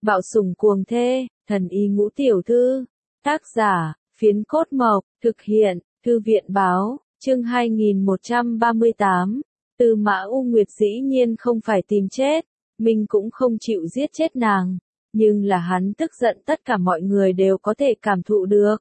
Bạo sủng cuồng thê, thần y ngũ tiểu thư. Tác giả, Phiến Cốt Mộc, thực hiện, Thư viện báo, chương 2138. Tư Mã U Nguyệt dĩ nhiên không phải tìm chết, mình cũng không chịu giết chết nàng, nhưng là hắn tức giận tất cả mọi người đều có thể cảm thụ được.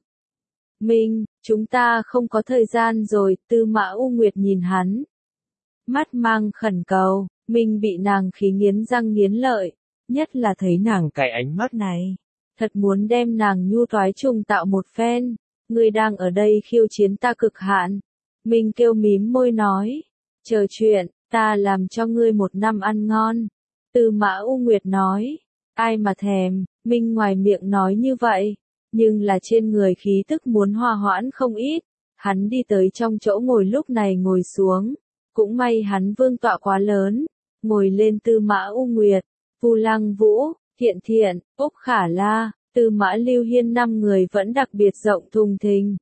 Mình, chúng ta không có thời gian rồi, Tư Mã U Nguyệt nhìn hắn. Mắt mang khẩn cầu, mình bị nàng khí nghiến răng nghiến lợi, nhất là thấy nàng cái ánh mắt này. Thật muốn đem nàng nhu toái trùng tạo một phen, ngươi đang ở đây khiêu chiến ta cực hạn. Mình kêu mím môi nói, chờ chuyện, ta làm cho ngươi 1 năm ăn ngon. Tư Mã U Nguyệt nói, ai mà thèm, mình ngoài miệng nói như vậy, nhưng là trên người khí tức muốn hòa hoãn không ít. Hắn đi tới trong chỗ ngồi lúc này ngồi xuống, cũng may hắn vương tọa quá lớn, ngồi lên Tư Mã U Nguyệt, Vu Lăng Vũ, Thiện Thiện, Úc Khả La, Tư Mã Lưu Hiên 5 người vẫn đặc biệt rộng thùng thình.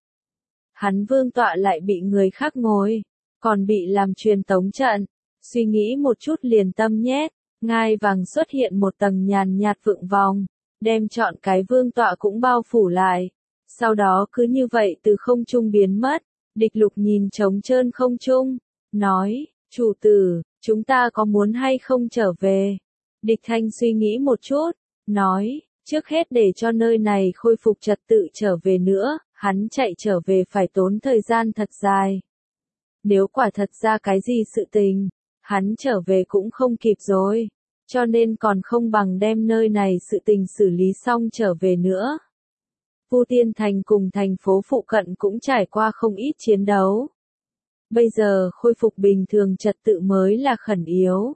Hắn vương tọa lại bị người khác ngồi, còn bị làm truyền tống trận, suy nghĩ một chút liền tâm nhét, ngai vàng xuất hiện một tầng nhàn nhạt vượng vòng, đem trọn cái vương tọa cũng bao phủ lại. Sau đó cứ như vậy từ không trung biến mất, Địch Lục nhìn trống trơn không trung, nói, chủ tử, chúng ta có muốn hay không trở về? Địch Thanh suy nghĩ một chút, nói, trước hết để cho nơi này khôi phục trật tự trở về nữa, hắn chạy trở về phải tốn thời gian thật dài. Nếu quả thật ra cái gì sự tình, hắn trở về cũng không kịp rồi, cho nên còn không bằng đem nơi này sự tình xử lý xong trở về nữa. Vu Tiên Thành cùng thành phố phụ cận cũng trải qua không ít chiến đấu. Bây giờ khôi phục bình thường trật tự mới là khẩn yếu.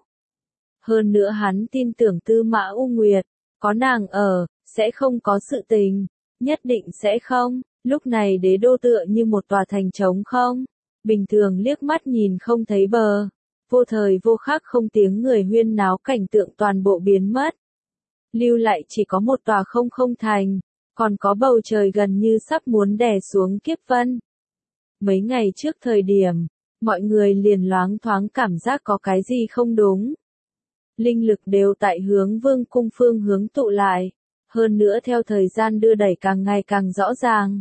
Hơn nữa hắn tin tưởng Tư Mã U Nguyệt, có nàng ở, sẽ không có sự tình, nhất định sẽ không. Lúc này đế đô tựa như một tòa thành trống không, bình thường liếc mắt nhìn không thấy bờ, vô thời vô khắc không tiếng người huyên náo cảnh tượng toàn bộ biến mất. Lưu lại chỉ có một tòa không không thành, còn có bầu trời gần như sắp muốn đè xuống kiếp vân. Mấy ngày trước thời điểm, mọi người liền loáng thoáng cảm giác có cái gì không đúng. Linh lực đều tại hướng vương cung phương hướng tụ lại, hơn nữa theo thời gian đưa đẩy càng ngày càng rõ ràng.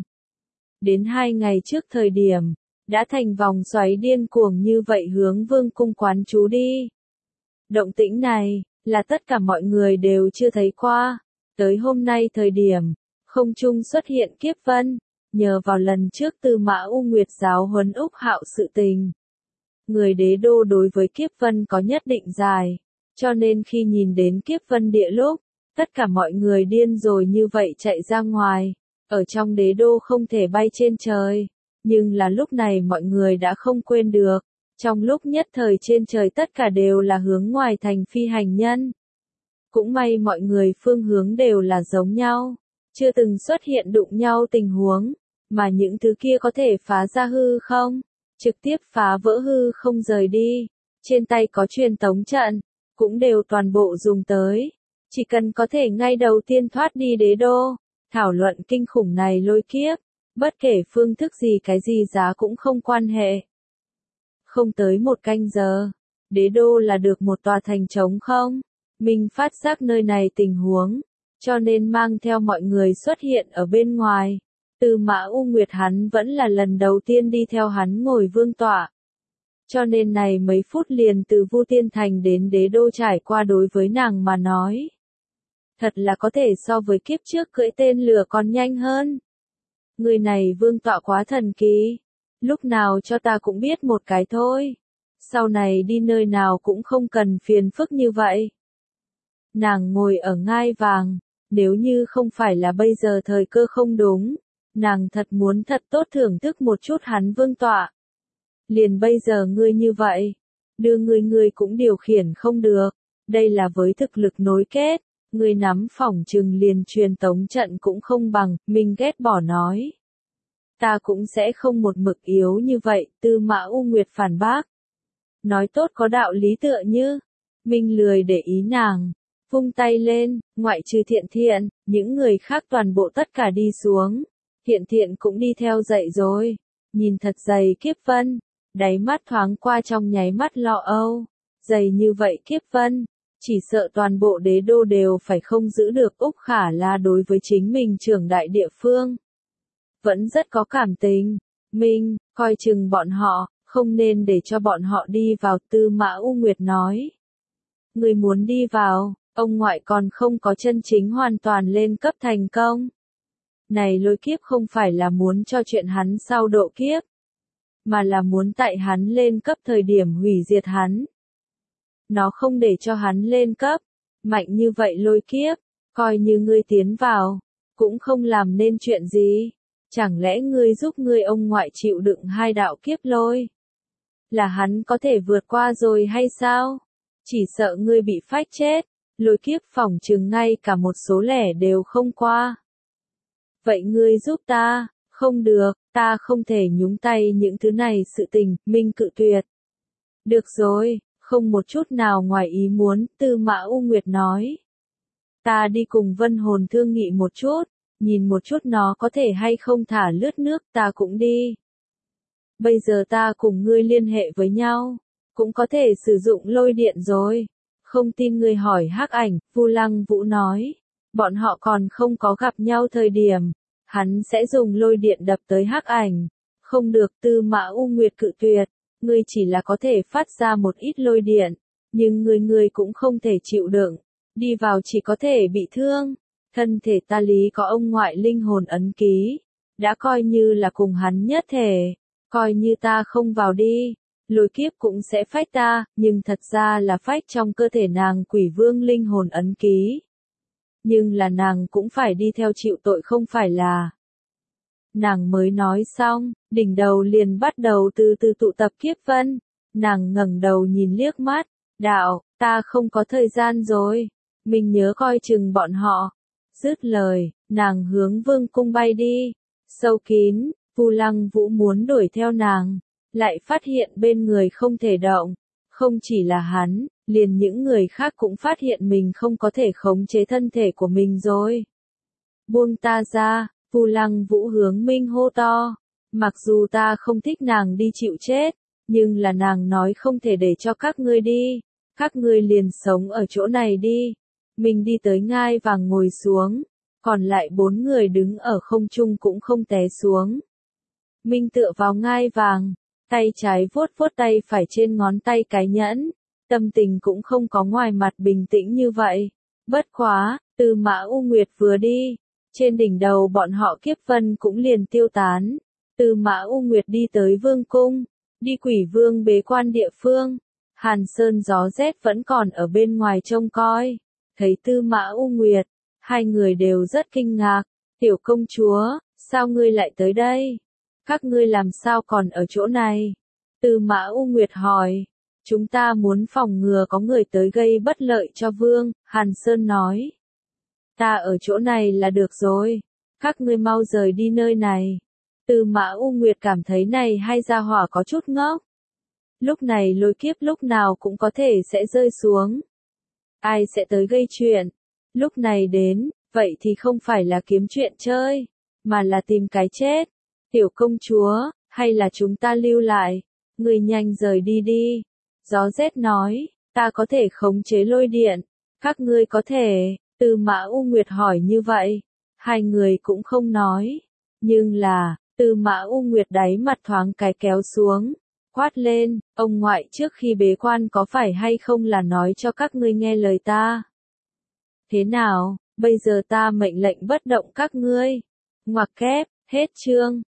Đến 2 ngày trước thời điểm, đã thành vòng xoáy điên cuồng như vậy hướng vương cung quán trú đi. Động tĩnh này, là tất cả mọi người đều chưa thấy qua. Tới hôm nay thời điểm, không trung xuất hiện kiếp vân, nhờ vào lần trước Tư Mã U Nguyệt giáo huấn Úc Hạo sự tình. Người đế đô đối với kiếp vân có nhất định dài, cho nên khi nhìn đến kiếp vân địa lúc, tất cả mọi người điên rồi như vậy chạy ra ngoài. Ở trong đế đô không thể bay trên trời, nhưng là lúc này mọi người đã không quên được. Trong lúc nhất thời trên trời tất cả đều là hướng ngoài thành phi hành nhân. Cũng may mọi người phương hướng đều là giống nhau, chưa từng xuất hiện đụng nhau tình huống, mà những thứ kia có thể phá ra hư không, trực tiếp phá vỡ hư không rời đi. Trên tay có truyền tống trận, cũng đều toàn bộ dùng tới, chỉ cần có thể ngay đầu tiên thoát đi đế đô. Thảo luận kinh khủng này lôi kiếp, bất kể phương thức gì cái gì giá cũng không quan hệ. Không tới 1 canh giờ, đế đô là được một tòa thành trống không, mình phát giác nơi này tình huống, cho nên mang theo mọi người xuất hiện ở bên ngoài. Tư Mã U Nguyệt hắn vẫn là lần đầu tiên đi theo hắn ngồi vương tọa. Cho nên này mấy phút liền từ Vu Tiên Thành đến đế đô trải qua đối với nàng mà nói. Thật là có thể so với kiếp trước cưỡi tên lửa còn nhanh hơn. Người này vương tọa quá thần kỳ. Lúc nào cho ta cũng biết một cái thôi. Sau này đi nơi nào cũng không cần phiền phức như vậy. Nàng ngồi ở ngai vàng. Nếu như không phải là bây giờ thời cơ không đúng, nàng thật muốn thật tốt thưởng thức một chút hắn vương tọa. Liền bây giờ ngươi như vậy, đưa ngươi cũng điều khiển không được. Đây là với thực lực nối kết. Người nắm phỏng chừng liền truyền tống trận cũng không bằng, mình ghét bỏ nói. Ta cũng sẽ không một mực yếu như vậy, Tư Mã U Nguyệt phản bác. Nói tốt có đạo lý tựa như, mình lười để ý nàng, vung tay lên, ngoại trừ Thiện Thiện, những người khác toàn bộ tất cả đi xuống. Thiện Thiện cũng đi theo dậy rồi, nhìn thật dày kiếp vân, đáy mắt thoáng qua trong nháy mắt lo âu, dày như vậy kiếp vân. Chỉ sợ toàn bộ đế đô đều phải không giữ được. Úc Khả La đối với chính mình trưởng đại địa phương vẫn rất có cảm tình. Minh, coi chừng bọn họ, không nên để cho bọn họ đi vào. Tư Mã U Nguyệt nói. Người muốn đi vào, ông ngoại còn không có chân chính hoàn toàn lên cấp thành công. Này lôi kiếp không phải là muốn cho chuyện hắn sau độ kiếp, mà là muốn tại hắn lên cấp thời điểm hủy diệt hắn. Nó không để cho hắn lên cấp, mạnh như vậy lôi kiếp, coi như ngươi tiến vào, cũng không làm nên chuyện gì. Chẳng lẽ ngươi giúp ngươi ông ngoại chịu đựng 2 đạo kiếp lôi? Là hắn có thể vượt qua rồi hay sao? Chỉ sợ ngươi bị phách chết, lôi kiếp phỏng chừng ngay cả một số lẻ đều không qua. Vậy ngươi giúp ta, không được, ta không thể nhúng tay những thứ này sự tình. Minh cự tuyệt. Được rồi, không một chút nào ngoài ý muốn. Tư Mã U Nguyệt nói. Ta đi cùng Vân Hồn thương nghị một chút, nhìn một chút nó có thể hay không thả lướt nước. Ta cũng đi. Bây giờ ta cùng ngươi liên hệ với nhau, cũng có thể sử dụng lôi điện rồi. Không tin ngươi hỏi Hắc Ảnh. Vu Lăng Vũ nói. Bọn họ còn không có gặp nhau thời điểm, hắn sẽ dùng lôi điện đập tới Hắc Ảnh. Không được. Tư Mã U Nguyệt cự tuyệt. Ngươi chỉ là có thể phát ra một ít lôi điện, nhưng ngươi cũng không thể chịu đựng. Đi vào chỉ có thể bị thương. Thân thể ta lý có ông ngoại linh hồn ấn ký, đã coi như là cùng hắn nhất thể. Coi như ta không vào đi, lôi kiếp cũng sẽ phách ta, nhưng thật ra là phách trong cơ thể nàng Quỷ Vương linh hồn ấn ký. Nhưng là nàng cũng phải đi theo chịu tội không phải là. Nàng mới nói xong, đỉnh đầu liền bắt đầu từ từ tụ tập kiếp vân. Nàng ngẩng đầu nhìn liếc mắt, đạo, ta không có thời gian rồi, mình nhớ coi chừng bọn họ. Dứt lời, nàng hướng vương cung bay đi, sâu kín. Vu Lăng Vũ muốn đuổi theo nàng, lại phát hiện bên người không thể động. Không chỉ là hắn, liền những người khác cũng phát hiện mình không có thể khống chế thân thể của mình rồi. Buông ta ra, Vu Lăng Vũ hướng Minh hô to. Mặc dù ta không thích nàng đi chịu chết, nhưng là nàng nói không thể để cho các ngươi đi. Các ngươi liền sống ở chỗ này đi. Mình đi tới ngai vàng ngồi xuống, còn lại 4 người đứng ở không trung cũng không té xuống. Minh tựa vào ngai vàng, tay trái vuốt vuốt tay phải trên ngón tay cái nhẫn, tâm tình cũng không có ngoài mặt bình tĩnh như vậy. Bất quá, Tư Mã U Nguyệt vừa đi, trên đỉnh đầu bọn họ kiếp vân cũng liền tiêu tán. Tư Mã U Nguyệt đi tới vương cung, đi Quỷ Vương bế quan địa phương. Hàn Sơn Gió Rét vẫn còn ở bên ngoài trông coi, thấy Tư Mã U Nguyệt, hai người đều rất kinh ngạc. Tiểu công chúa, sao ngươi lại tới đây? Các ngươi làm sao còn ở chỗ này? Tư Mã U Nguyệt hỏi. Chúng ta muốn phòng ngừa có người tới gây bất lợi cho vương, Hàn Sơn nói. Ta ở chỗ này là được rồi, các ngươi mau rời đi nơi này. Tư Mã U Nguyệt cảm thấy này hai gia hỏa có chút ngốc. Lúc này lôi kiếp lúc nào cũng có thể sẽ rơi xuống. Ai sẽ tới gây chuyện? Lúc này đến, vậy thì không phải là kiếm chuyện chơi, mà là tìm cái chết. Tiểu công chúa, hay là chúng ta lưu lại? Người nhanh rời đi đi. Gió Rét nói, ta có thể khống chế lôi điện. Các ngươi có thể. Tư Mã U Nguyệt hỏi như vậy. Hai người cũng không nói. Nhưng là, Tư Mã U Nguyệt đáy mặt thoáng cái kéo xuống. Quát lên, ông ngoại trước khi bế quan có phải hay không là nói cho các ngươi nghe lời ta? Thế nào, bây giờ ta mệnh lệnh bất động các ngươi. Ngoặc kép, hết chương.